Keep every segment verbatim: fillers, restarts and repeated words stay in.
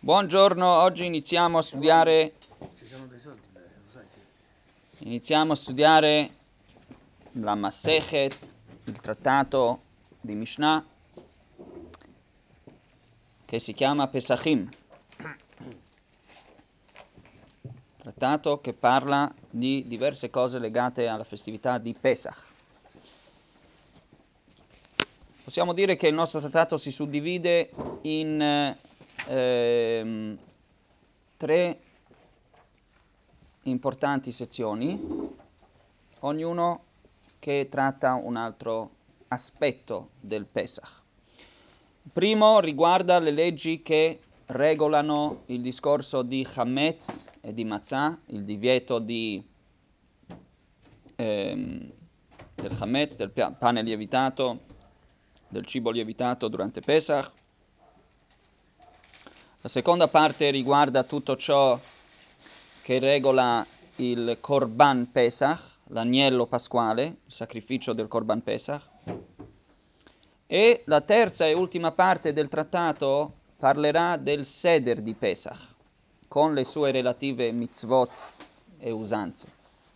Buongiorno, oggi iniziamo a studiare Ci sono dei soldi, lo sai, sì. iniziamo a studiare la Masechet, il trattato di Mishnah che si chiama Pesachim. Trattato che parla di diverse cose legate alla festività di Pesach. Possiamo dire che il nostro trattato si suddivide in ehm, tre importanti sezioni, ognuno che tratta un altro aspetto del Pesach. Il primo riguarda le leggi che regolano il discorso di Hametz e di Matzah, il divieto di, ehm, del Hametz, del pane lievitato, del cibo lievitato durante Pesach. La seconda parte riguarda tutto ciò che regola il Korban Pesach, l'agnello pasquale, il sacrificio del Korban Pesach. E la terza e ultima parte del trattato parlerà del Seder di Pesach, con le sue relative mitzvot e usanze.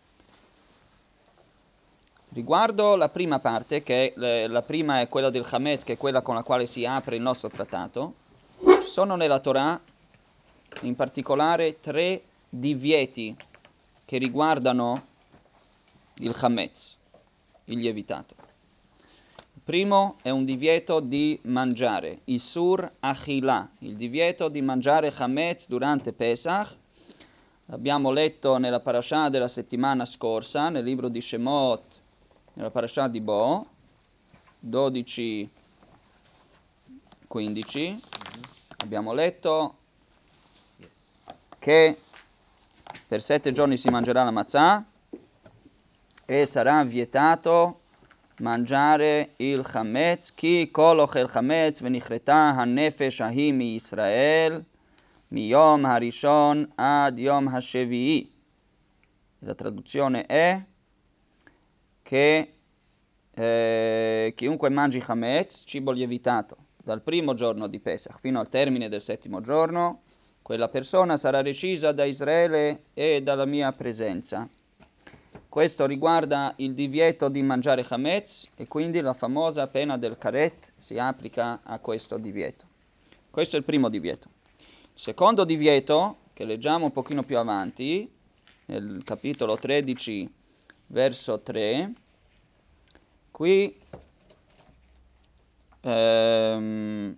Riguardo la prima parte, che è, la prima è quella del Hametz, che è quella con la quale si apre il nostro trattato, ci sono nella Torah in particolare tre divieti che riguardano il Hametz, il lievitato. Il primo è un divieto di mangiare, Isur Achila, il divieto di mangiare Hametz durante Pesach. L'abbiamo letto nella parashah della settimana scorsa, nel libro di Shemot, nella parashah di Bo, dodici quindici. Mm-hmm. Abbiamo letto yes. che per sette giorni si mangerà la matzah e sarà vietato mangiare il chametz, ki kol ochel chametz venichreta hanefesh ahi mi Israel mi yom harishon ad yom hashevi'i. La traduzione è che eh, chiunque mangi chametz, cibo lievitato, dal primo giorno di Pesach fino al termine del settimo giorno, quella persona sarà recisa da Israele e dalla mia presenza. Questo riguarda il divieto di mangiare chametz e quindi la famosa pena del karet si applica a questo divieto. Questo è il primo divieto. Il secondo divieto, che leggiamo un pochino più avanti, nel capitolo tredici, verso tre, qui ehm,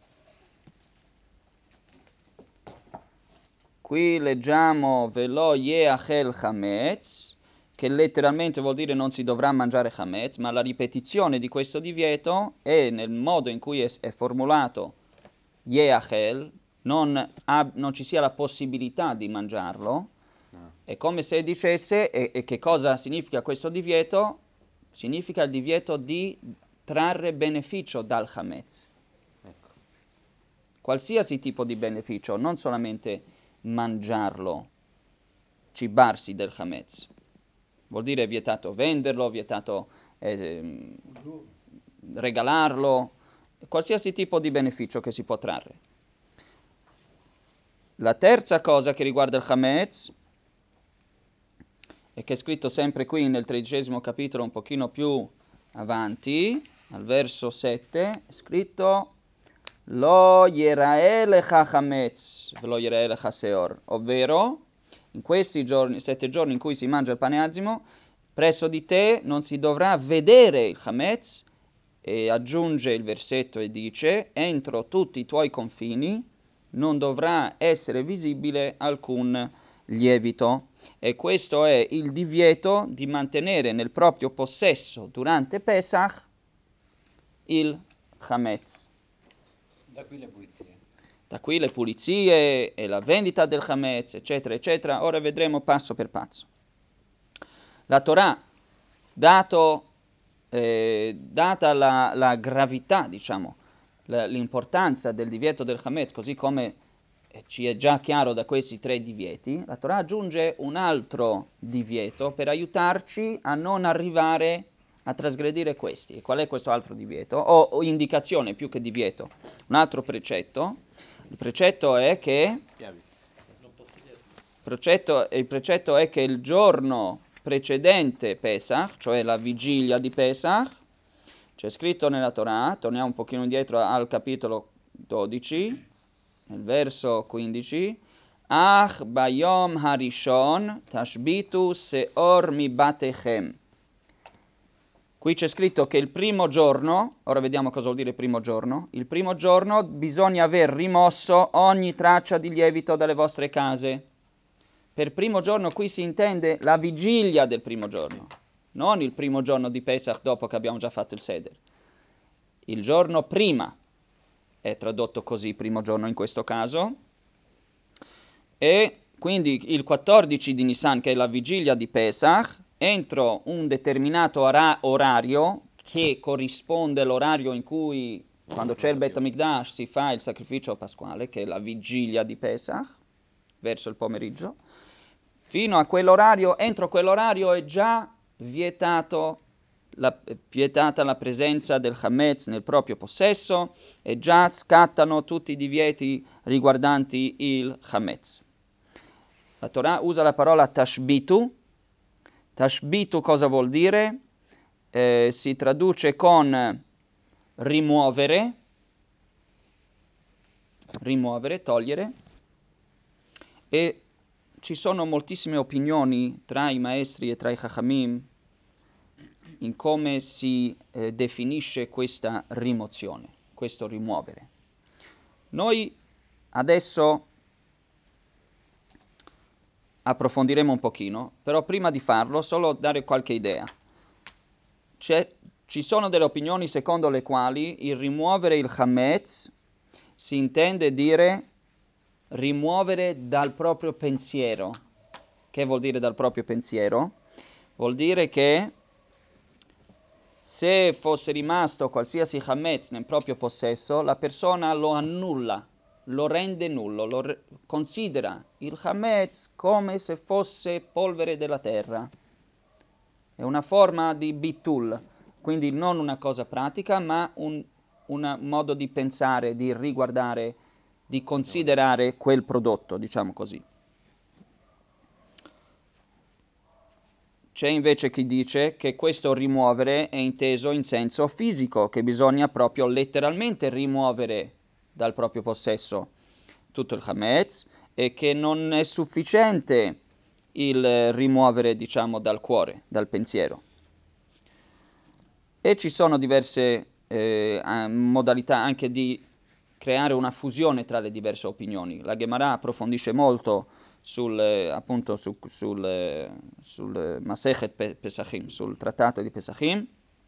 qui leggiamo velo yeachel chametz, che letteralmente vuol dire non si dovrà mangiare chametz, ma la ripetizione di questo divieto è nel modo in cui è, è formulato yeachel, non, ha, non ci sia la possibilità di mangiarlo. No. È come se dicesse, e, e che cosa significa questo divieto? Significa il divieto di trarre beneficio dal chametz. Ecco. Qualsiasi tipo di beneficio, non solamente mangiarlo, cibarsi del chametz. Vuol dire vietato venderlo, vietato eh, regalarlo, qualsiasi tipo di beneficio che si può trarre. La terza cosa che riguarda il chametz, e che è scritto sempre qui nel tredicesimo capitolo, un pochino più avanti, al verso sette, è scritto Lo yerae lecha chametz, velo yerae lecha seor, ovvero in questi giorni, sette giorni in cui si mangia il pane azimo, presso di te non si dovrà vedere il chametz, e aggiunge il versetto e dice, entro tutti i tuoi confini non dovrà essere visibile alcun lievito. E questo è il divieto di mantenere nel proprio possesso durante Pesach il chametz. Da qui le pulizie. Da qui le pulizie e la vendita del chametz, eccetera, eccetera. Ora vedremo passo per passo. La Torah, dato, eh, data la, la gravità, diciamo, la, l'importanza del divieto del chametz, così come ci è già chiaro da questi tre divieti, la Torah aggiunge un altro divieto per aiutarci a non arrivare a trasgredire questi. E qual è questo altro divieto? O, o indicazione più che divieto, un altro precetto, Il precetto è che il precetto, il precetto è che il giorno precedente Pesach, cioè la vigilia di Pesach, c'è scritto nella Torah, torniamo un pochino indietro al capitolo dodici, nel verso quindici, Ach bayom harishon tashbitu seor mi batechem. Qui c'è scritto che il primo giorno, ora vediamo cosa vuol dire il primo giorno, il primo giorno bisogna aver rimosso ogni traccia di lievito dalle vostre case. Per primo giorno qui si intende la vigilia del primo giorno, non il primo giorno di Pesach dopo che abbiamo già fatto il Seder. Il giorno prima è tradotto così, primo giorno in questo caso, e quindi il quattordici di Nisan, che è la vigilia di Pesach, entro un determinato ora- orario che corrisponde all'orario in cui, quando c'è il Bet HaMikdash, si fa il sacrificio pasquale, che è la vigilia di Pesach, verso il pomeriggio. Fino a quell'orario, entro quell'orario è già vietato la, vietata la presenza del Hametz nel proprio possesso e già scattano tutti i divieti riguardanti il Hametz. La Torah usa la parola tashbitu. Tashbitu cosa vuol dire? Eh, si traduce con rimuovere, rimuovere, togliere, e ci sono moltissime opinioni tra i maestri e tra i Chachamim in come si eh, definisce questa rimozione, questo rimuovere. Noi adesso approfondiremo un pochino, però prima di farlo solo dare qualche idea. C'è, ci sono delle opinioni secondo le quali il rimuovere il Hametz si intende dire rimuovere dal proprio pensiero. Che vuol dire dal proprio pensiero? Vuol dire che se fosse rimasto qualsiasi Hametz nel proprio possesso, la persona lo annulla, lo rende nullo, lo re- considera il Hametz come se fosse polvere della terra. È una forma di bitul, quindi non una cosa pratica, ma un un modo di pensare, di riguardare, di considerare quel prodotto, diciamo così. C'è invece chi dice che questo rimuovere è inteso in senso fisico, che bisogna proprio letteralmente rimuovere dal proprio possesso tutto il Hametz e che non è sufficiente il rimuovere, diciamo, dal cuore, dal pensiero. E ci sono diverse eh, modalità anche di creare una fusione tra le diverse opinioni. La Gemara approfondisce molto sul, eh, appunto, su, sul, eh, sul Masechet Pesachim, sul trattato di Pesachim.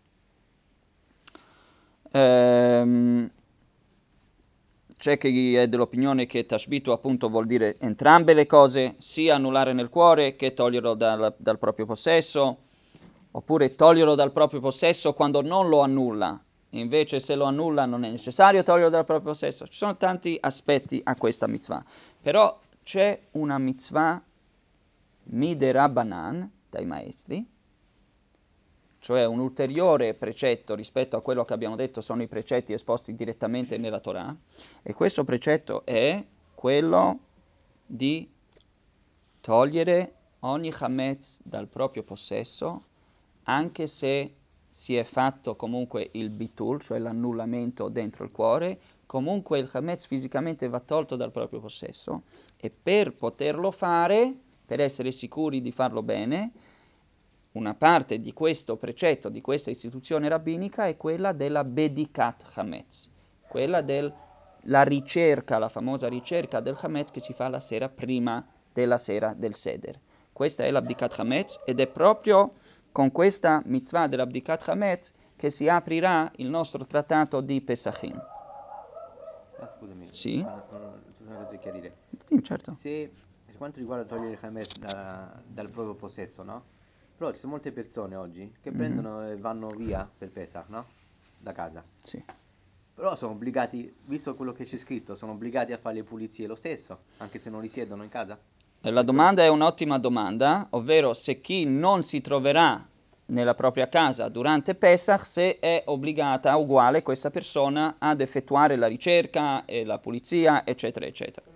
Ehm, c'è chi è dell'opinione che Tashbitu appunto vuol dire entrambe le cose, sia annullare nel cuore che toglierlo dal, dal proprio possesso, oppure toglierlo dal proprio possesso quando non lo annulla. Invece se lo annulla non è necessario toglierlo dal proprio possesso. Ci sono tanti aspetti a questa mitzvah. Però c'è una mitzvah miderabanan dai maestri, cioè un ulteriore precetto rispetto a quello che abbiamo detto sono i precetti esposti direttamente nella Torah, e questo precetto è quello di togliere ogni Hametz dal proprio possesso, anche se si è fatto comunque il bitul, cioè l'annullamento dentro il cuore, comunque il Hametz fisicamente va tolto dal proprio possesso, e per poterlo fare, per essere sicuri di farlo bene, una parte di questo precetto, di questa istituzione rabbinica è quella della Bedikat Hametz, quella della ricerca, la famosa ricerca del Hametz che si fa la sera prima della sera del Seder. Questa è l'Abdikat Hametz ed è proprio con questa mitzvah dell'Abdikat Hametz che si aprirà il nostro trattato di Pesachim. Ah, scusami, Sì? una, una cosa da chiarire. Sì, certo. Se per quanto riguarda togliere il Hametz da, dal proprio possesso, no? Però ci sono molte persone oggi che Mhm. prendono e vanno via per Pesach, no? Da casa. Sì. Però sono obbligati, visto quello che c'è scritto, sono obbligati a fare le pulizie lo stesso, anche se non risiedono in casa? La domanda è un'ottima domanda, ovvero se chi non si troverà nella propria casa durante Pesach, se è obbligata, uguale, questa persona ad effettuare la ricerca e la pulizia, eccetera, eccetera.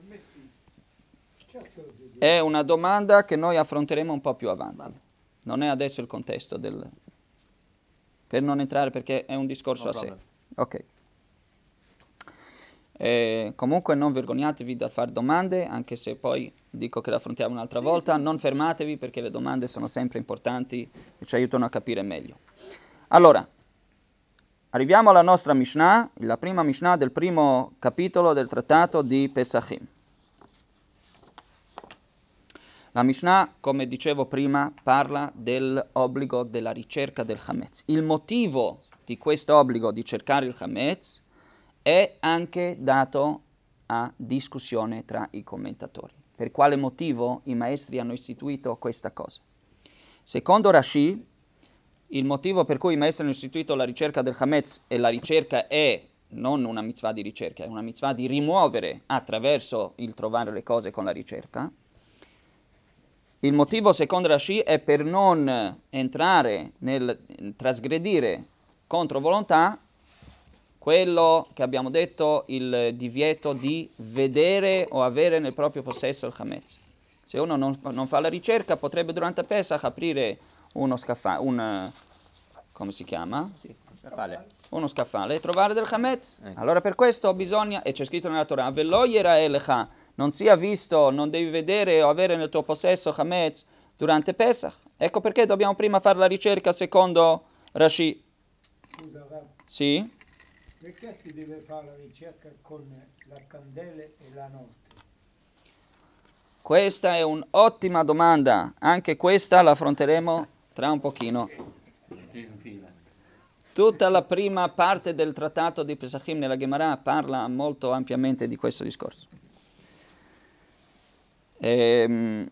È una domanda che noi affronteremo un po' più avanti. Non è adesso il contesto del... per non entrare, perché è un discorso No a sé. problem. Ok. Eh, comunque non vergognatevi dal fare domande, anche se poi dico che le affrontiamo un'altra volta. Non fermatevi, perché le domande sono sempre importanti e ci aiutano a capire meglio. Allora, arriviamo alla nostra Mishnah, la prima Mishnah del primo capitolo del trattato di Pesachim. La Mishnah, come dicevo prima, parla dell'obbligo della ricerca del Hametz. Il motivo di questo obbligo di cercare il Hametz è anche dato a discussione tra i commentatori. Per quale motivo i maestri hanno istituito questa cosa? Secondo Rashi, il motivo per cui i maestri hanno istituito la ricerca del Hametz, e la ricerca è non una mitzvah di ricerca, è una mitzvah di rimuovere attraverso il trovare le cose con la ricerca. Il motivo, secondo Rashi, è per non entrare nel trasgredire contro volontà quello che abbiamo detto, il divieto di vedere o avere nel proprio possesso il Hametz. Se uno non, non fa la ricerca, potrebbe durante Pesach aprire uno scaffale, un, come si chiama? Sì, scaffale. Uno scaffale e trovare del Hametz. Ecco. Allora per questo bisogna, e c'è scritto nella Torah, Velo yera elecha, non sia visto, non devi vedere o avere nel tuo possesso Hametz durante Pesach. Ecco perché dobbiamo prima fare la ricerca secondo Rashi. Scusa, Rav, Sì? perché si deve fare la ricerca con la candela e la notte? Questa è un'ottima domanda, anche questa la affronteremo tra un pochino. Tutta la prima parte del trattato di Pesachim nella Gemara parla molto ampiamente di questo discorso. Ehm...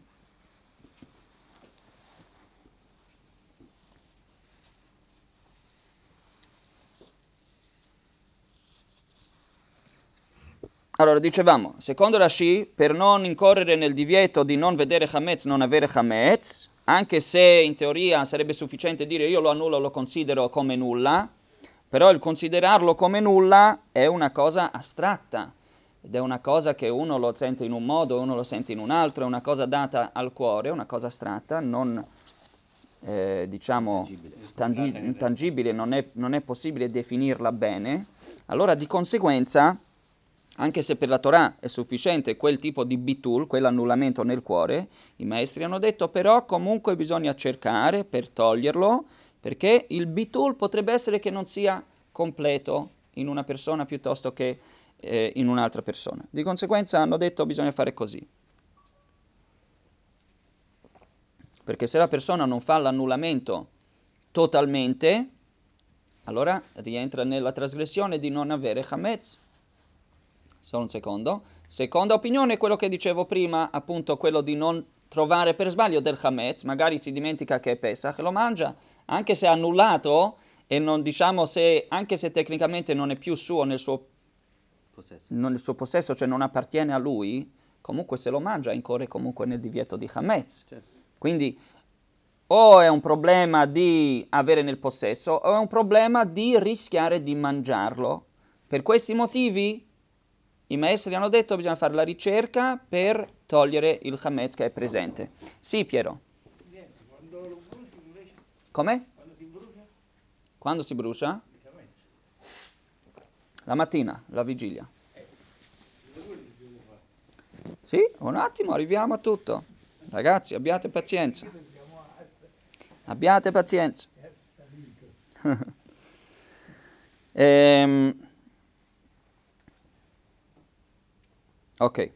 Allora, dicevamo, secondo Rashi, per non incorrere nel divieto di non vedere Hametz, non avere Hametz, anche se in teoria sarebbe sufficiente dire io lo annullo, lo considero come nulla, però il considerarlo come nulla è una cosa astratta, ed è una cosa che uno lo sente in un modo, uno lo sente in un altro, è una cosa data al cuore, una cosa astratta, non, eh, diciamo, tandi- intangibile, non è, non è possibile definirla bene. Allora, di conseguenza, anche se per la Torah è sufficiente quel tipo di bitul, quell'annullamento nel cuore, i maestri hanno detto però comunque bisogna cercare per toglierlo, perché il bitul potrebbe essere che non sia completo in una persona piuttosto che eh, in un'altra persona. Di conseguenza hanno detto bisogna fare così. Perché se la persona non fa l'annullamento totalmente, allora rientra nella trasgressione di non avere Hametz. Solo un secondo. Seconda opinione è quello che dicevo prima, appunto quello di non trovare per sbaglio del Hametz, magari si dimentica che è Pesach e lo mangia, anche se è annullato e non diciamo se, anche se tecnicamente non è più suo nel suo Possesso. non nel suo possesso, cioè non appartiene a lui, comunque se lo mangia incorre comunque nel divieto di Hametz. Certo. Quindi o è un problema di avere nel possesso o è un problema di rischiare di mangiarlo. Per questi motivi i maestri hanno detto che bisogna fare la ricerca per togliere il Hametz che è presente. Sì, Piero. Quando lo bruci invece, Come? quando si brucia, Quando si brucia? il camezzo. La mattina, la vigilia. Eh, quello che si deve fare. Sì, un attimo, arriviamo a tutto. Ragazzi, abbiate pazienza. Siamo a Abbiate pazienza. salito. ehm... Ok.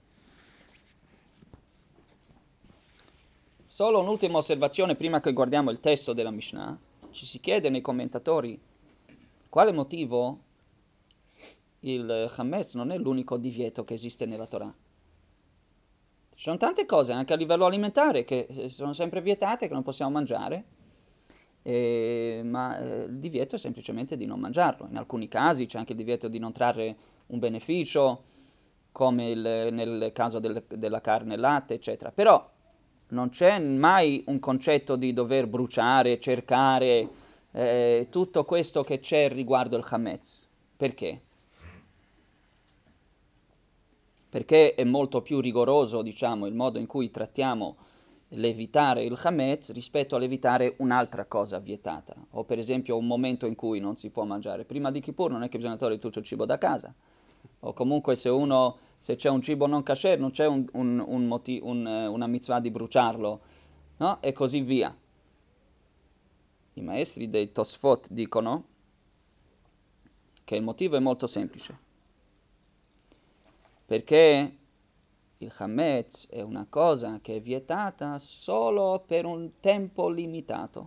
Solo un'ultima osservazione prima che guardiamo il testo della Mishnah. Ci si chiede nei commentatori quale motivo il Hametz non è l'unico divieto che esiste nella Torah. Ci sono tante cose anche a livello alimentare che sono sempre vietate, che non possiamo mangiare, eh, ma eh, il divieto è semplicemente di non mangiarlo. In alcuni casi c'è anche il divieto di non trarre un beneficio, come il, nel caso del, della carne e latte, eccetera. Però non c'è mai un concetto di dover bruciare, cercare, eh, tutto questo che c'è riguardo il Hametz. Perché? Perché è molto più rigoroso, diciamo, il modo in cui trattiamo l'evitare il Hametz rispetto all'evitare un'altra cosa vietata. O per esempio un momento in cui non si può mangiare. Prima di Kippur non è che bisogna togliere tutto il cibo da casa. O comunque se uno, se c'è un cibo non kasher, non c'è un, un, un moti- un, una mitzvah di bruciarlo, no? E così via. I maestri dei Tosfot dicono che il motivo è molto semplice. Perché il Hametz è una cosa che è vietata solo per un tempo limitato.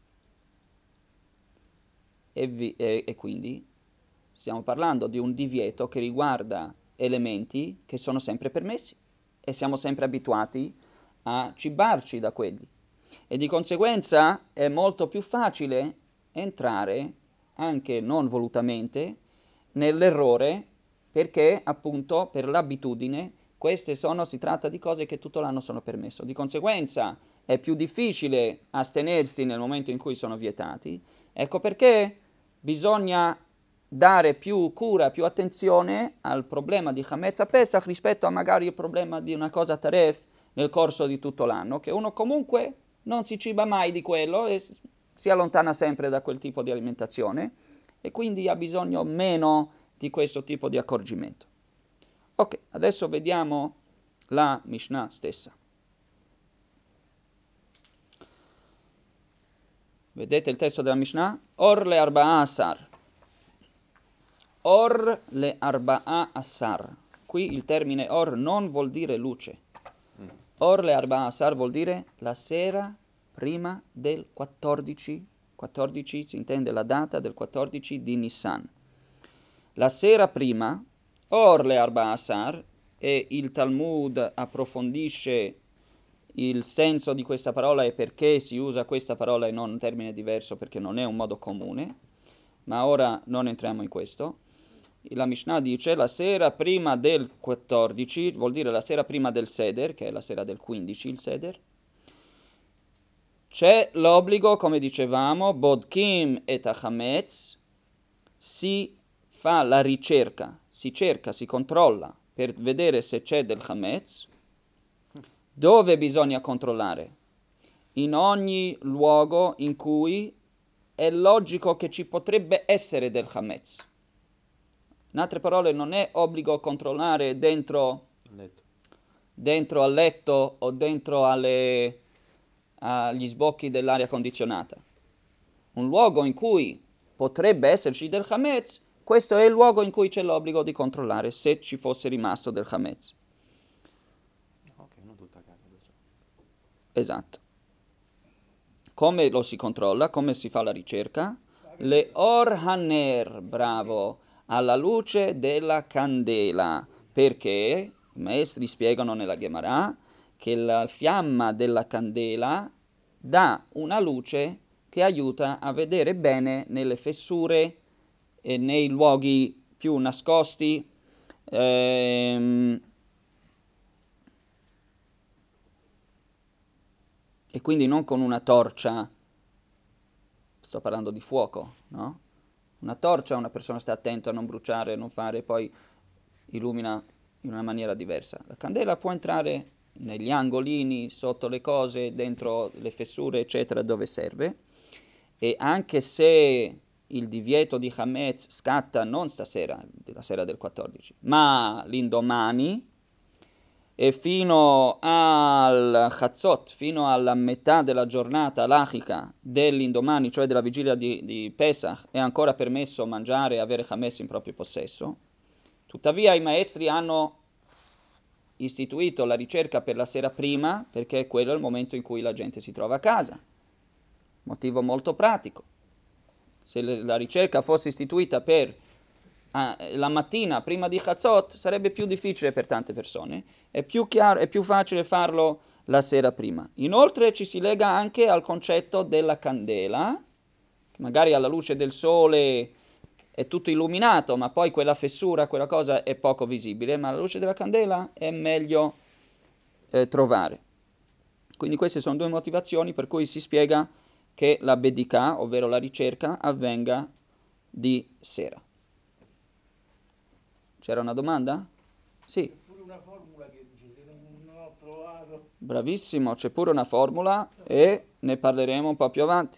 E, vi, e, e quindi stiamo parlando di un divieto che riguarda elementi che sono sempre permessi e siamo sempre abituati a cibarci da quelli. E di conseguenza è molto più facile entrare, anche non volutamente, nell'errore perché appunto per l'abitudine queste sono, si tratta di cose che tutto l'anno sono permesso. Di conseguenza è più difficile astenersi nel momento in cui sono vietati. Ecco perché bisogna dare più cura, più attenzione al problema di Hametz a Pesach rispetto a magari il problema di una cosa taref nel corso di tutto l'anno, che uno comunque non si ciba mai di quello e si allontana sempre da quel tipo di alimentazione e quindi ha bisogno meno di questo tipo di accorgimento. Ok, adesso vediamo la Mishnah stessa. Vedete il testo della Mishnah? Or le arba'a asar. Or le arba'a asar. Qui il termine or non vuol dire luce. Or le arba'a asar vuol dire la sera prima del quattordici. quattordici si intende la data del quattordici di Nissan. La sera prima, or le arba'a asar, e il Talmud approfondisce il senso di questa parola e perché si usa questa parola e non un termine diverso, perché non è un modo comune, ma ora non entriamo in questo. La Mishnah dice la sera prima del quattordici, vuol dire la sera prima del Seder, che è la sera del quindici, il Seder, c'è l'obbligo, come dicevamo, bodkim et hametz, si fa la ricerca, si cerca, si controlla per vedere se c'è del hametz. Dove bisogna controllare? In ogni luogo in cui è logico che ci potrebbe essere del hametz. In altre parole, non è obbligo controllare dentro, letto. dentro al letto o dentro alle, agli sbocchi dell'aria condizionata. Un luogo in cui potrebbe esserci del hametz, questo è il luogo in cui c'è l'obbligo di controllare se ci fosse rimasto del hametz. Ok, non tutta casa. Esatto. Come lo si controlla? Come si fa la ricerca? Le or haner, bravo, alla luce della candela. Perché i maestri spiegano nella Gemara che la fiamma della candela dà una luce che aiuta a vedere bene nelle fessure e nei luoghi più nascosti. Ehm, e quindi non con una torcia, sto parlando di fuoco, no? Una torcia, una persona sta attento a non bruciare, a non fare, poi illumina in una maniera diversa. La candela può entrare negli angolini, sotto le cose, dentro le fessure, eccetera, dove serve. E anche se il divieto di Hametz scatta non stasera, la sera del quattordici, ma l'indomani, e fino al Chatzot, fino alla metà della giornata lachica dell'indomani, cioè della vigilia di, di Pesach, è ancora permesso mangiare e avere Hametz in proprio possesso. Tuttavia i maestri hanno istituito la ricerca per la sera prima, perché quello è il momento in cui la gente si trova a casa. Motivo molto pratico. Se la ricerca fosse istituita per Ah, la mattina prima di Chatzot sarebbe più difficile per tante persone, è più chiaro, è più facile farlo la sera prima. Inoltre ci si lega anche al concetto della candela, che magari alla luce del sole è tutto illuminato, ma poi quella fessura, quella cosa è poco visibile, ma alla luce della candela è meglio eh, trovare. Quindi queste sono due motivazioni per cui si spiega che la bedikah, ovvero la ricerca, avvenga di sera. C'era una domanda? Sì. C'è pure una formula che dice se non, non ho trovato. Bravissimo, c'è pure una formula e ne parleremo un po' più avanti.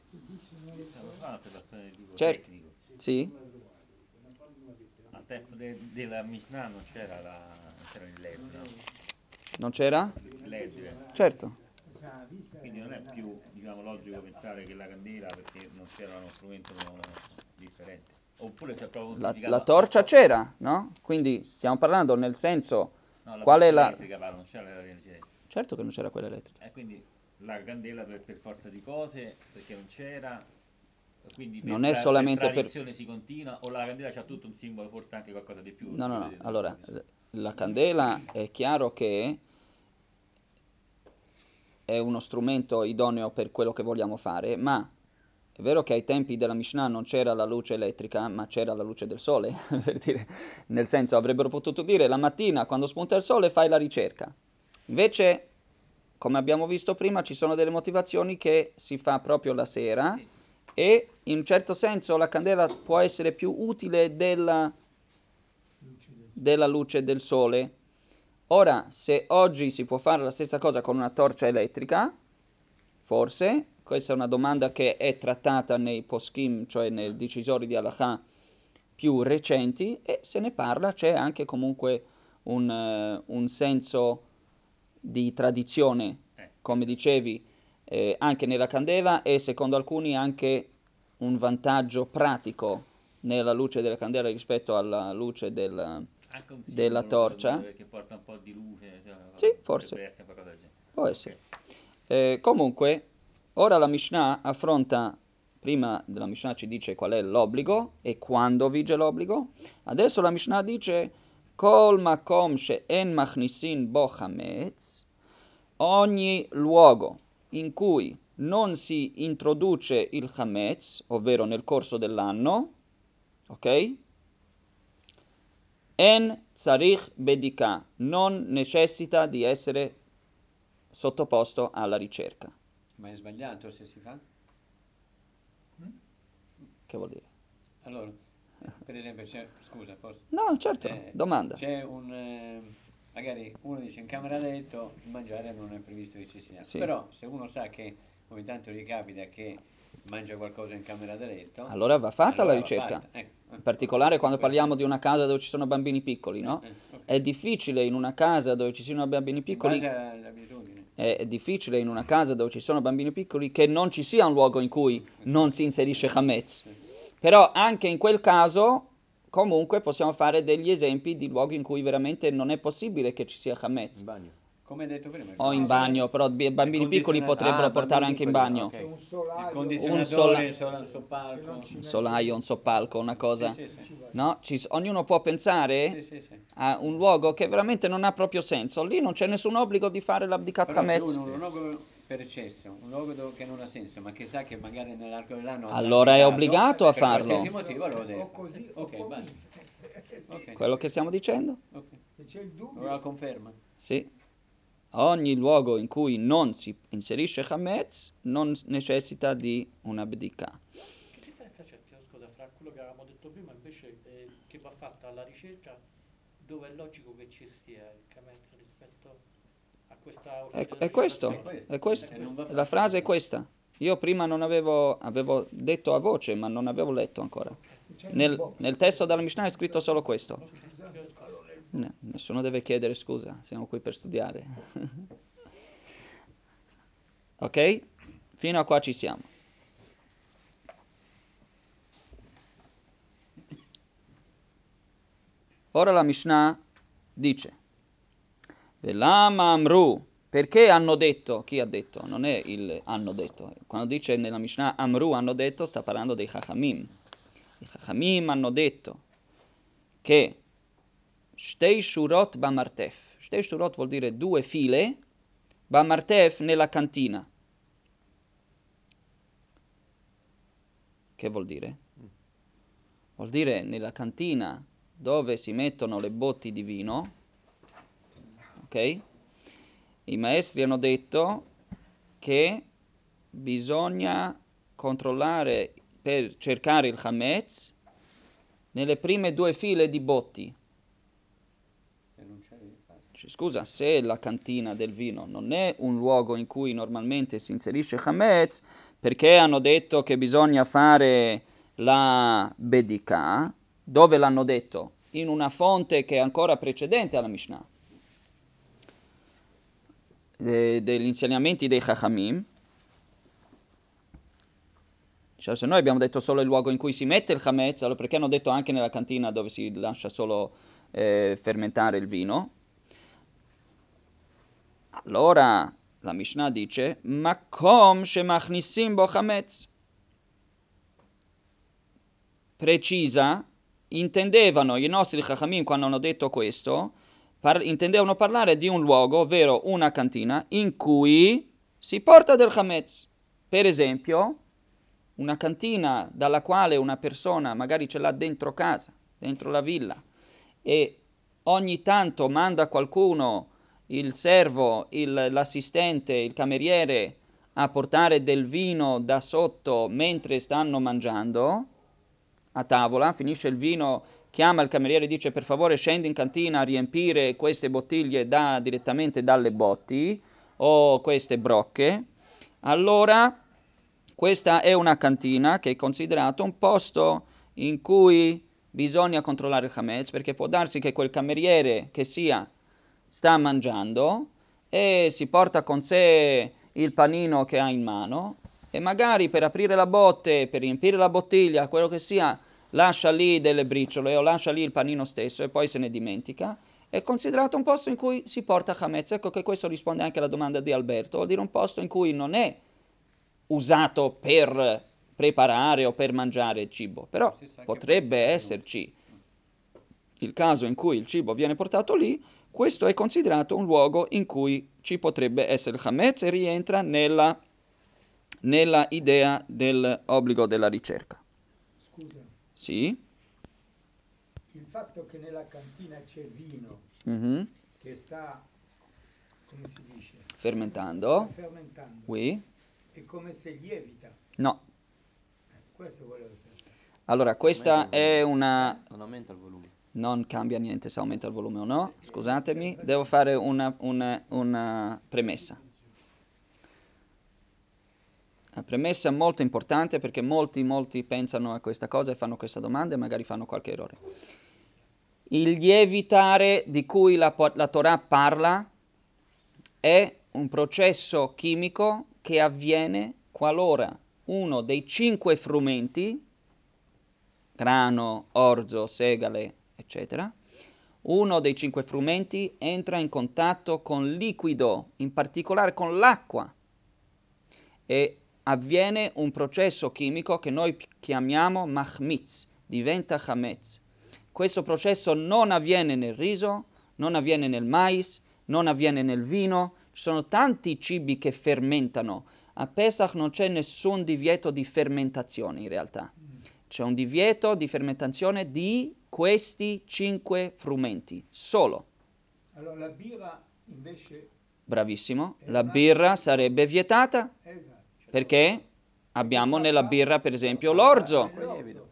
Certo, sì. Al tempo de- della Mishnah non c'era la non c'era il L E D, no? Non c'era? Il L E D. Certo. Quindi non è più, diciamo, logico pensare che la candela, perché non c'era uno strumento differente. Oppure si è proprio La, modificato. la torcia c'era, no? Quindi stiamo parlando nel senso, No, la qual è torcia la... elettrica, parlo, non c'era la elettrica. Certo che non c'era quella elettrica. E quindi la candela per, per forza di cose, perché non c'era, quindi per, Non è tra- solamente per per... tradizione si continua, o la candela c'ha tutto un simbolo, forse anche qualcosa di più. No, no, no. vedete, non Allora, so. la candela è chiaro che è uno strumento idoneo per quello che vogliamo fare, ma è vero che ai tempi della Mishnah non c'era la luce elettrica, ma c'era la luce del sole, per dire. Nel senso, avrebbero potuto dire la mattina quando spunta il sole fai la ricerca. Invece, come abbiamo visto prima, ci sono delle motivazioni che si fa proprio la sera Sì, sì. e in un certo senso la candela può essere più utile della, della luce del sole. Ora, se oggi si può fare la stessa cosa con una torcia elettrica, forse, questa è una domanda che è trattata nei poskim, cioè nei decisori di halakha più recenti, e se ne parla, c'è anche comunque un, eh, un senso di tradizione, Eh, come dicevi, eh, anche nella candela e secondo alcuni anche un vantaggio pratico nella luce della candela rispetto alla luce del, anche un della simbolo, volevo torcia. dire, perché porta un po' di luce, cioè, Sì, potrebbe forse, essere qualcosa del genere. può Ok. essere. Eh, comunque, ora la Mishnah affronta, prima della Mishnah ci dice qual è l'obbligo e quando vige l'obbligo, adesso la Mishnah dice Kol makom she'en machnisin bo chametz, ogni luogo in cui non si introduce il chametz, ovvero nel corso dell'anno, ok? En tzarich bedikah, non necessita di essere sottoposto alla ricerca. Ma è sbagliato se si fa? Che vuol dire? Allora, per esempio, c'è, scusa, posso? No, certo, Eh, domanda. c'è un, eh, magari uno dice in camera da letto il mangiare non è previsto che ci sia, Sì. però se uno sa che ogni tanto gli capita che mangia qualcosa in camera da letto, Allora va fatta allora la va ricerca. fatta, ecco, In eh, particolare ok, quando in quel parliamo di senso. una casa dove ci sono bambini piccoli, Sì, no? eh, ok. È difficile in una casa dove ci siano bambini In piccoli, base alle abitudini. è difficile in una casa dove ci sono bambini piccoli che non ci sia un luogo in cui non si inserisce chametz. Sì. Però anche in quel caso, comunque possiamo fare degli esempi di luoghi in cui veramente non è possibile che ci sia chametz. In bagno. Come hai detto prima. O in il- bagno, però b- il bambini piccoli condizionatore- potrebbero ah, portare bambini anche in piccoli, bagno. ok. C'è un Il solaio. condizionatore, il sola- sol- il soppalco. che non ci Un mette solaio, un niente. soppalco, una cosa. Sì, sì, sì. No? Ci s- ognuno può pensare Sì, sì, sì. a un luogo che veramente non ha proprio senso. Lì non c'è nessun obbligo di fare l'abdicat Però se chametz. uno un luogo per eccesso, un luogo dove- che non ha senso, ma che sa che magari nell'arco dell'anno andrà Allora è abitato, obbligato a per farlo. qualsiasi motivo lo deve O fare. così o Ok, così. basta. Sì. Ok, Quello che stiamo dicendo? ok. E c'è il dubbio. Allora conferma. Sì. Ogni luogo in cui non si inserisce chametz non necessita di una bdika. Che differenza c'è, Piero, scusa, fra quello che avevamo detto prima invece eh, che va fatta alla ricerca, dove è logico che ci sia il Camezzo rispetto a questa È, ulteriore è questo, È questo. è questo. E non va La fatto frase è così. questa. Io prima non avevo, avevo detto a voce, ma non avevo letto ancora. Se c'è nel Nel, box. nel testo della Mishnah è scritto solo questo. Scusate, parlo nel box. Ne- Nessuno deve chiedere scusa, siamo qui per studiare. Ok? Fino a qua ci siamo. Ora la Mishnah dice, Velama amru, perché hanno detto? Chi ha detto? Non è il hanno detto. Quando dice nella Mishnah amru hanno detto, sta parlando dei Chachamim. I Chachamim hanno detto che Shtei shurot bamartef. Shtei shurot vuol dire due file, bamartef nella cantina. Che vuol dire? Vuol dire nella cantina dove si mettono le botti di vino, ok? I maestri hanno detto che bisogna controllare per cercare il Hametz nelle prime due file di botti. Se non c'è, basta. Cioè, scusa, se la cantina del vino non è un luogo in cui normalmente si inserisce Hametz, perché hanno detto che bisogna fare la Bedikah, dove l'hanno detto? In una fonte che è ancora precedente alla Mishnah, de- degli insegnamenti dei Chachamim. Cioè, se noi abbiamo detto solo il luogo in cui si mette il Hametz, allora perché hanno detto anche nella cantina dove si lascia solo eh, fermentare il vino? Allora la Mishnah dice Makom shemachnissim bo Hametz. Precisa, intendevano i nostri Chachamim quando hanno detto questo, par- intendevano parlare di un luogo, ovvero una cantina, in cui si porta del Hametz. Per esempio, una cantina dalla quale una persona magari ce l'ha dentro casa, dentro la villa, e ogni tanto manda qualcuno, il servo, il- l'assistente, il cameriere, a portare del vino da sotto mentre stanno mangiando a tavola, finisce il vino, chiama il cameriere e dice per favore scendi in cantina a riempire queste bottiglie da, direttamente dalle botti o queste brocche. Allora questa è una cantina che è considerato un posto in cui bisogna controllare il Hametz, perché può darsi che quel cameriere che sia sta mangiando e si porta con sé il panino che ha in mano e magari per aprire la botte, per riempire la bottiglia, quello che sia, lascia lì delle briciole o lascia lì il panino stesso e poi se ne dimentica. È considerato un posto in cui si porta Hametz. Ecco che questo risponde anche alla domanda di Alberto, vuol dire un posto in cui non è usato per preparare o per mangiare il cibo, però potrebbe esserci il caso in cui il cibo viene portato lì. Questo è considerato un luogo in cui ci potrebbe essere il Hametz e rientra nella, nella idea dell'obbligo della ricerca. Scusa, Sì? il fatto che nella cantina c'è vino Mhm. che sta, come si dice? Fermentando? Sta fermentando. Oui? È come se lievita. No. Eh, questo volevo sapere. Allora, questa è una... Non aumenta il volume. Non cambia niente se aumenta il volume o no. Scusatemi, devo fare una, una, una premessa. Una premessa molto importante perché molti, molti pensano a questa cosa e fanno questa domanda e magari fanno qualche errore. Il lievitare di cui la, la Torah parla è un processo chimico che avviene qualora uno dei cinque frumenti, grano, orzo, segale, eccetera, uno dei cinque frumenti entra in contatto con liquido, in particolare con l'acqua, e avviene un processo chimico che noi chiamiamo machmitz, diventa chametz. Questo processo non avviene nel riso, non avviene nel mais, non avviene nel vino. Ci sono tanti cibi che fermentano. A Pesach non c'è nessun divieto di fermentazione in realtà. C'è un divieto di fermentazione di questi cinque frumenti, solo. Allora la birra invece... Bravissimo, la birra sarebbe vietata. Esatto. Perché abbiamo nella birra, per esempio, l'orzo. L'orzo.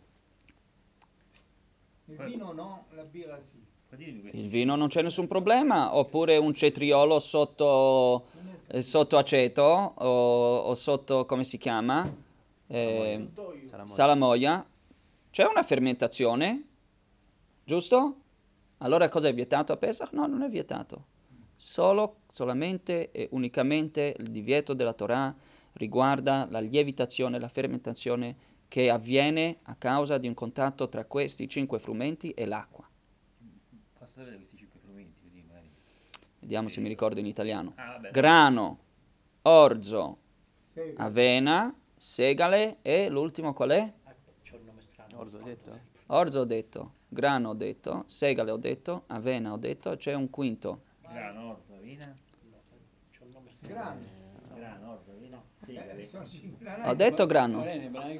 Il vino no, la birra sì. Il vino non c'è nessun problema, oppure un cetriolo sotto, eh, sotto aceto o, o sotto, come si chiama? Eh, salamoia. C'è una fermentazione, giusto? Allora cosa è vietato a Pesach? No, non è vietato. Solo, solamente e unicamente il divieto della Torah riguarda la lievitazione, la fermentazione che avviene a causa di un contatto tra questi cinque frumenti e l'acqua. Posso sapere questi cinque frumenti? Così magari. Vediamo se mi ricordo in italiano. Ah, vabbè, Grano, orzo, Segale. avena, segale e l'ultimo qual è? C'ho il nome strano. Orzo detto? Orzo ho detto, grano ho detto, segale ho detto, avena ho detto, c'è un quinto. Grano, orzo, avena. No, c'ho il nome strano. Grano. Grano, orzo, avena, Eh, segale. sono cinque- Ho detto grano. C'ho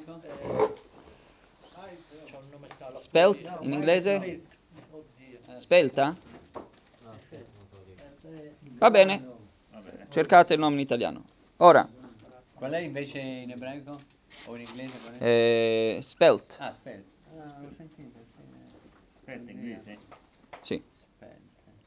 il nome strano. Spelt in inglese? Oddio. Spelta? Eh, sì. Va bene, Grano. Vabbè. cercate il nome in italiano. Ora, Qual è invece in ebraico? O in inglese? Qual è? Eh, spelt. Ah, spelt. Ah, l'ho sentito, sì. Aspetta, inglese? Sì. Spelt.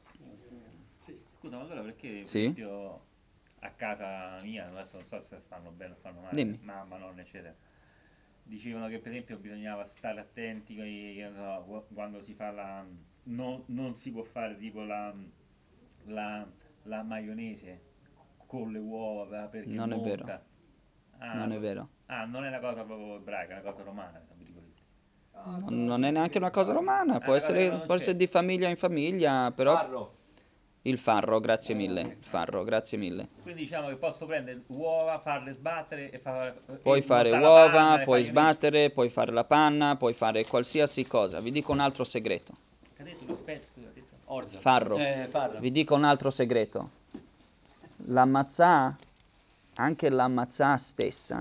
Scusa, ma allora perché, Sì. per esempio, a casa mia, adesso non so se fanno bene o fanno male, Dimmi. mamma, nonna, eccetera, dicevano che per esempio bisognava stare attenti coi- che ne so, qu- quando si fa la... Non, non si può fare tipo la, la, la maionese con le uova perché Non è vero. monta. Ah, Non è vero. ah, non è una cosa proprio ebraica, è una cosa romana, tra virgolette. No, Non, sono non è gente neanche che una cosa sbaglia. romana, Ah, può una cosa che essere, non può essere c'è. di famiglia in famiglia, però Farro. il farro, grazie mille, il farro, grazie mille. Quindi diciamo che posso prendere uova, farle sbattere e fare... Puoi e fare montare la panna, uova, le puoi fai sbattere, puoi fare la panna, puoi fare qualsiasi cosa. Vi dico un altro segreto. Che ha detto che aspetta, scusa, ha detto... Orzo. Farro. Eh, farro. Vi dico un altro segreto. La matzah, anche la matzah stessa,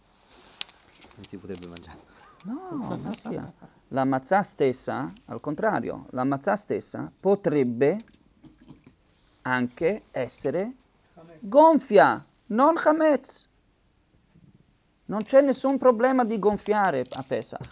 Non si potrebbe mangiare. no, ma sia. La matzah stessa, al contrario, la matzah stessa potrebbe anche essere gonfia, non chametz. Non c'è nessun problema di gonfiare a Pesach.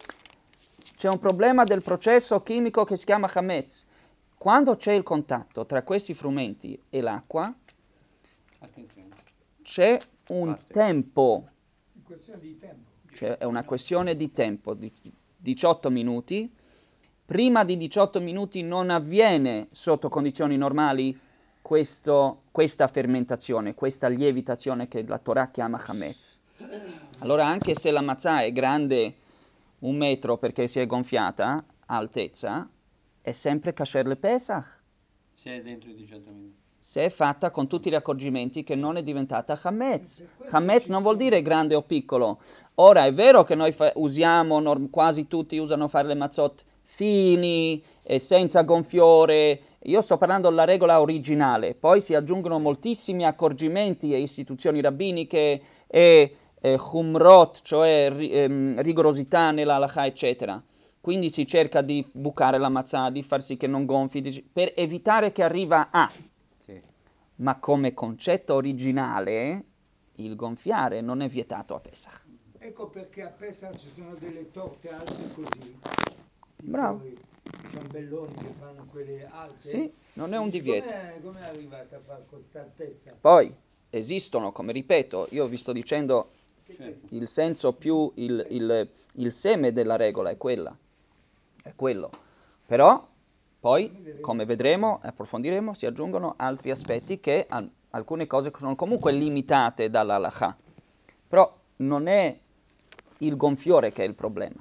C'è un problema del processo chimico che si chiama chametz. Quando c'è il contatto tra questi frumenti e l'acqua, Attenzione. c'è un Parte. tempo, È questione di tempo. cioè è una questione di tempo, di diciotto minuti. Prima di diciotto minuti non avviene sotto condizioni normali questo, questa fermentazione, questa lievitazione che la Torah chiama chametz. Allora anche se la matzah è grande un metro perché si è gonfiata a altezza, è sempre kasher le Pesach, Se è dentro i diciotto minuti. se è fatta con tutti gli accorgimenti che non è diventata chametz. Per questo Chametz ci non vuol sono- dire grande o piccolo. Ora è vero che noi fa- usiamo, norm- quasi tutti usano fare le mazzot fini e senza gonfiore. Io sto parlando della regola originale, poi si aggiungono moltissimi accorgimenti e istituzioni rabbiniche e eh, humrot, cioè ri- ehm, rigorosità nella halakha, eccetera. Quindi si cerca di bucare la mazzà, di far sì che non gonfi, di- per evitare che arriva a. Sì. Ma come concetto originale, il gonfiare non è vietato a Pesach. Ecco perché a Pesach ci sono delle torte alte così, tipo Bravo. i ciambelloni che fanno quelle alte. Sì, non è un Dici, divieto. Com'è, com'è arrivata a fare questa altezza? Poi esistono, come ripeto, io vi sto dicendo Certo. il senso più, il, il, il seme della regola è quella, è quello. Però poi, come vedremo e approfondiremo, si aggiungono altri aspetti che al- alcune cose sono comunque limitate dalla halakha. Però non è il gonfiore che è il problema.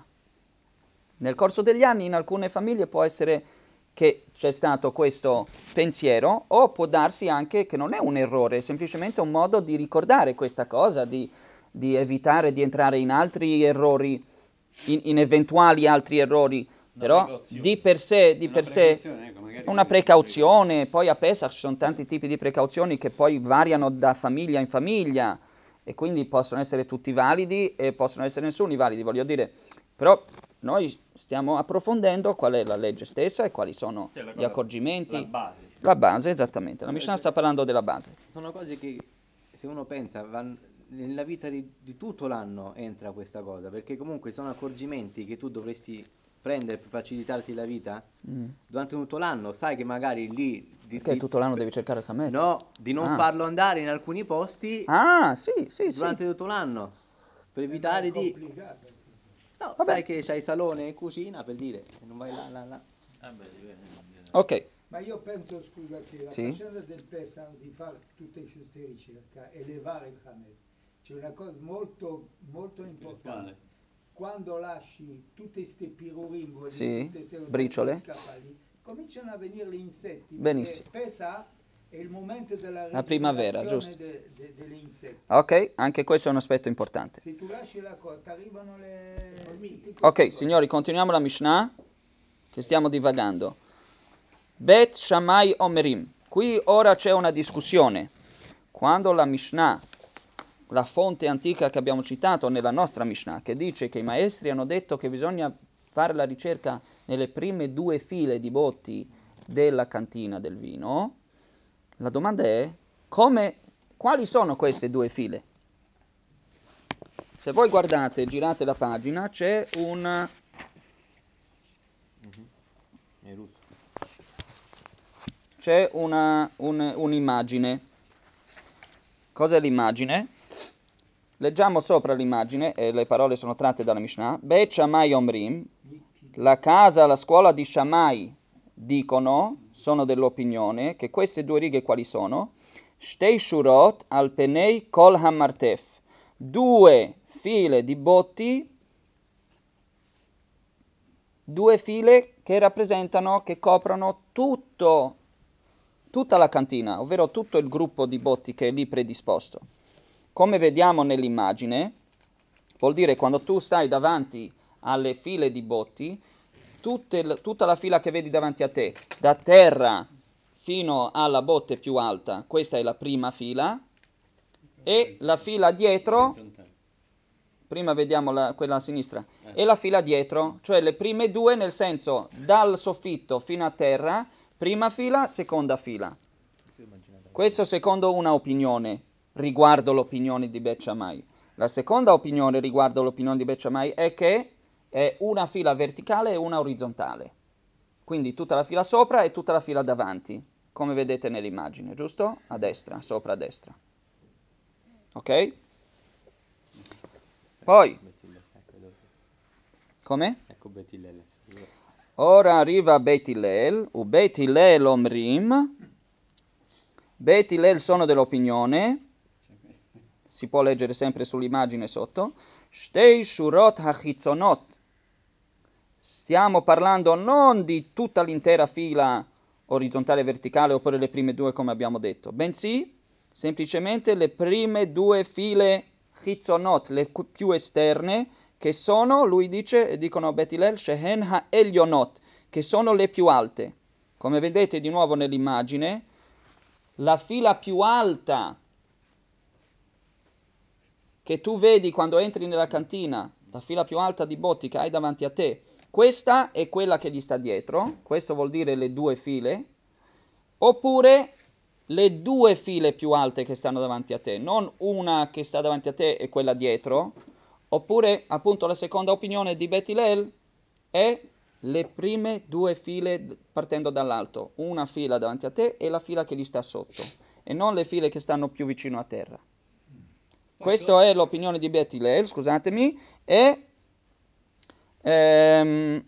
Nel corso degli anni in alcune famiglie può essere che c'è stato questo pensiero, o può darsi anche che non è un errore, è semplicemente un modo di ricordare questa cosa, di, di evitare di entrare in altri errori, in, in eventuali altri errori, Una però precauzione. di per sé, di Una per sé, precauzione, ecco, magari una quello- precauzione. Poi a Pesach ci sono tanti tipi di precauzioni che poi variano da famiglia in famiglia e quindi possono essere tutti validi e possono essere nessuni validi, voglio dire. Però noi stiamo approfondendo qual è la legge stessa e quali sono Cioè, la gli cosa- accorgimenti. La base. cioè. La base, esattamente. La Mishnah sta parlando della base. Sono cose che, se uno pensa, van- nella vita di, di tutto l'anno entra questa cosa, perché comunque sono accorgimenti che tu dovresti prendere per facilitarti la vita Mm. durante tutto l'anno. Sai che magari lì... Di, Perché di- tutto l'anno devi cercare il Hametz? No, di non Ah. farlo andare in alcuni posti Ah, sì, sì, durante sì. tutto l'anno, per È evitare di... complicato. No, Vabbè. sai che c'hai salone e cucina, per dire, e non vai là, là, là. Ah, beh, dipende, dipende. Ok. Ma io penso, scusa, che la Sì. faccenda del Pesach di fare tutte queste ricerche, elevare il Hametz, c'è una cosa molto, molto importante. Quando lasci tutte queste pirurim, Sì, tutte queste briciole. scappali, cominciano a venire gli insetti. Benissimo. Perché Pesach è il momento della La primavera, rigenerazione giusto. de- de- degli insetti. Ok, anche questo è un aspetto importante. Se tu lasci la cosa, arrivano le tutte queste Ok, cose. signori, continuiamo la Mishnah, che stiamo divagando. Bet Shammai Omerim. Qui ora c'è una discussione. Quando la Mishnah, la fonte antica che abbiamo citato nella nostra Mishnah, che dice che i maestri hanno detto che bisogna fare la ricerca nelle prime due file di botti della cantina del vino, la domanda è come, quali sono queste due file? Se voi guardate, girate la pagina, c'è un... Mhm. È russo. c'è una, un- un'immagine. Cos'è l'immagine? Leggiamo sopra l'immagine, e le parole sono tratte dalla Mishnah. Beit Shammai Omrim, la casa, la scuola di Shammai dicono, sono dell'opinione, che queste due righe quali sono? Shtei shurot al penei kol hamartef. Due file di botti, due file che rappresentano, che coprono tutto, tutta la cantina, ovvero tutto il gruppo di botti che è lì predisposto. Come vediamo nell'immagine, vuol dire quando tu stai davanti alle file di botti, tutte, tutta la fila che vedi davanti a te, da terra fino alla botte più alta, questa è la prima fila, e la fila dietro, prima vediamo la, quella a sinistra, e la fila dietro, cioè le prime due nel senso dal soffitto fino a terra, prima fila, seconda fila. Questo secondo una opinione riguardo l'opinione di Beit Shammai. La seconda opinione riguardo l'opinione di Beit Shammai è che è una fila verticale e una orizzontale. Quindi tutta la fila sopra e tutta la fila davanti, come vedete nell'immagine, giusto? A destra, sopra a destra. Ok? Poi, come? Ecco Beit Hillel. Ora arriva Beit Hillel, u Beit Hillel omrim, Beit Hillel sono dell'opinione, si può leggere sempre sull'immagine sotto, Shtei shurot hachitzonot, stiamo parlando non di tutta l'intera fila orizzontale e verticale oppure le prime due come abbiamo detto, bensì semplicemente le prime due file chitzonot, le più esterne, che sono, lui dice, e dicono Beit Hillel, shehen ha'elionot, che sono le più alte. Come vedete di nuovo nell'immagine, la fila più alta che tu vedi quando entri nella cantina, la fila più alta di botti che hai davanti a te, questa è quella che gli sta dietro, questo vuol dire le due file, oppure le due file più alte che stanno davanti a te, non una che sta davanti a te e quella dietro, oppure appunto la seconda opinione di Beit Hillel è le prime due file partendo dall'alto, una fila davanti a te e la fila che gli sta sotto, e non le file che stanno più vicino a terra. Questa è l'opinione di Beit Hillel, scusatemi, e ehm,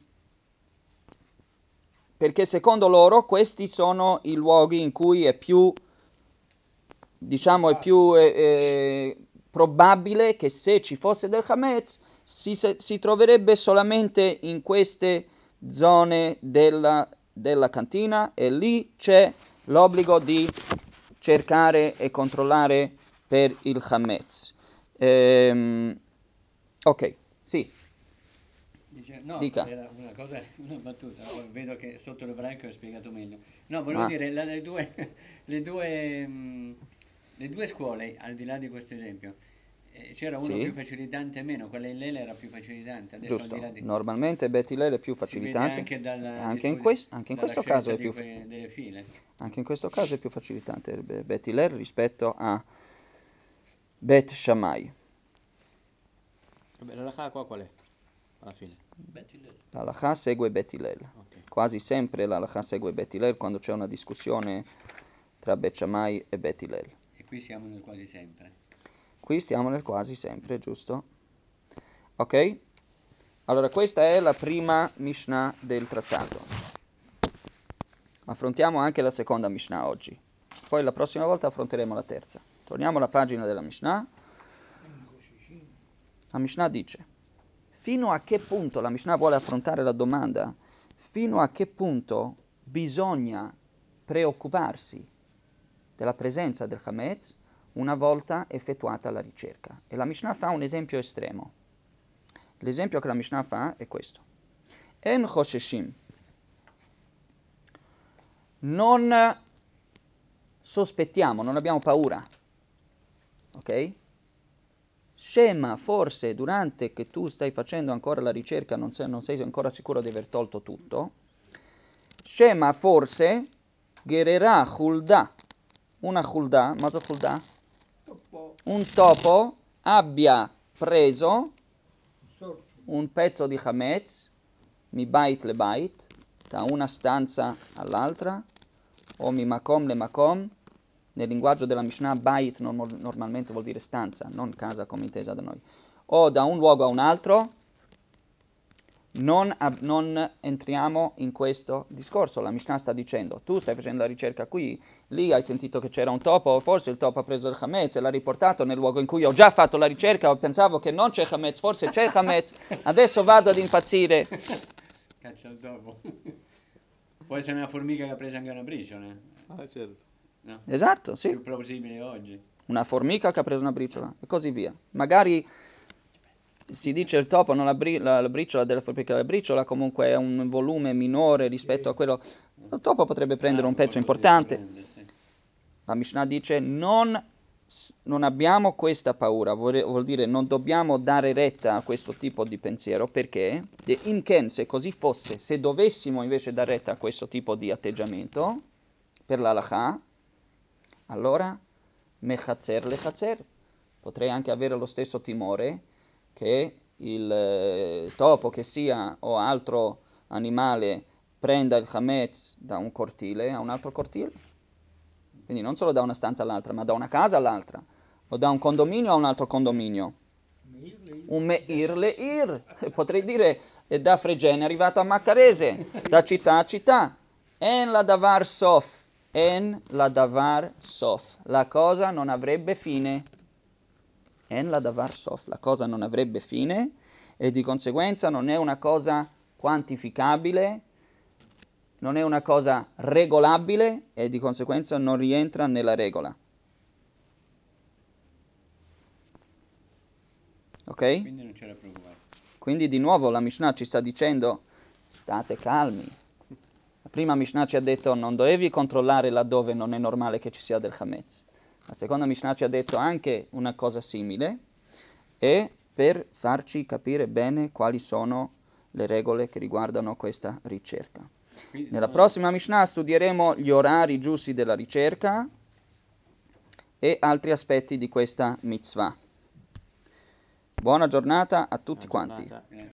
perché secondo loro questi sono i luoghi in cui è più, diciamo, è più eh, eh, probabile che se ci fosse del Hametz si, se, si troverebbe solamente in queste zone della, della cantina, e lì c'è l'obbligo di cercare e controllare per il Hametz. Ehm, ok, sì. Dice, no, Dica. era una cosa, una battuta, poi vedo che sotto l'ebraico hai spiegato meglio. No, volevo Ah. dire, la- le due, le due, mh, le due scuole, al di là di questo esempio, eh, c'era uno Sì. più facilitante e meno, quella in Lele era più facilitante, adesso al Giusto, di là di... normalmente Beit Hillel è più Si vede facilitante, anche dalla, anche in, disposi- quest- anche in dalla questo caso scelta è di più, que- delle file. anche in questo caso è più facilitante Be- Beit Hillel rispetto a Beit Shammai. Vabbè, la halakha qua qual è? Alla fine. Beit Hillel. L'halakha segue Beit Hillel. Ok. Quasi sempre l'halakha segue Beit Hillel quando c'è una discussione tra Beit Shammai e Beit Hillel. E qui siamo nel quasi sempre. Qui stiamo nel quasi sempre, giusto? Ok? Allora, questa è la prima Mishnah del trattato. Affrontiamo anche la seconda Mishnah oggi. Poi la prossima volta affronteremo la terza. Torniamo alla pagina della Mishnah. La Mishnah dice: fino a che punto, la Mishnah vuole affrontare la domanda, fino a che punto bisogna preoccuparsi della presenza del Hametz una volta effettuata la ricerca. E la Mishnah fa un esempio estremo. L'esempio che la Mishnah fa è questo. En chosheshim. Non sospettiamo, non abbiamo paura. Ok? Scema, forse durante che tu stai facendo ancora la ricerca non sei, non sei ancora sicuro di aver tolto tutto. Scema, forse, gererà hulda. Una hulda, mazo hulda? Topo. Un topo abbia preso sorcio. un pezzo di chametz, mi bait le bait, da una stanza all'altra, o mi makom le makom. Nel linguaggio della Mishnah, bait norm- normalmente vuol dire stanza, non casa come intesa da noi. O da un luogo a un altro, non, ab- non entriamo in questo discorso. La Mishnah sta dicendo, tu stai facendo la ricerca qui, lì hai sentito che c'era un topo, forse il topo ha preso il chametz e l'ha riportato nel luogo in cui ho già fatto la ricerca, pensavo che non c'è chametz, forse c'è chametz, adesso vado ad impazzire. Caccia il topo. Può essere una formica che ha preso anche una briciola. Ah, certo. No? Esatto, sì. Più plausibile oggi. Una formica che ha preso una briciola e così via. Magari si dice il topo, non la, bri- la, la briciola della formica, la briciola comunque è un volume minore rispetto a quello. Il topo potrebbe prendere Ah, un pezzo qualcosa di importante. prende, sì. La Mishnah dice non, non abbiamo questa paura, vuol, vuol dire non dobbiamo dare retta a questo tipo di pensiero, perché de imken, se così fosse, se dovessimo invece dare retta a questo tipo di atteggiamento per l'halakha, allora mechatzer lechatzer, potrei anche avere lo stesso timore che il eh, topo che sia o altro animale prenda il chametz da un cortile a un altro cortile. Quindi non solo da una stanza all'altra, ma da una casa all'altra, o da un condominio a un altro condominio. Un meir leir, potrei dire, e da Fregene è arrivato a Maccarese, da città a città. En la davar sof, en la davar sof, la cosa non avrebbe fine. En la davar sof, la cosa non avrebbe fine e di conseguenza non è una cosa quantificabile, non è una cosa regolabile e di conseguenza non rientra nella regola. Ok? Quindi non c'era preoccuparsi. Quindi di nuovo la Mishnah ci sta dicendo state calmi. La prima Mishnah ci ha detto non dovevi controllare laddove non è normale che ci sia del chametz. La seconda Mishnah ci ha detto anche una cosa simile e per farci capire bene quali sono le regole che riguardano questa ricerca. Quindi, Nella no, prossima Mishnah studieremo gli orari giusti della ricerca e altri aspetti di questa mitzvah. Buona giornata a tutti Buona quanti. giornata. eh,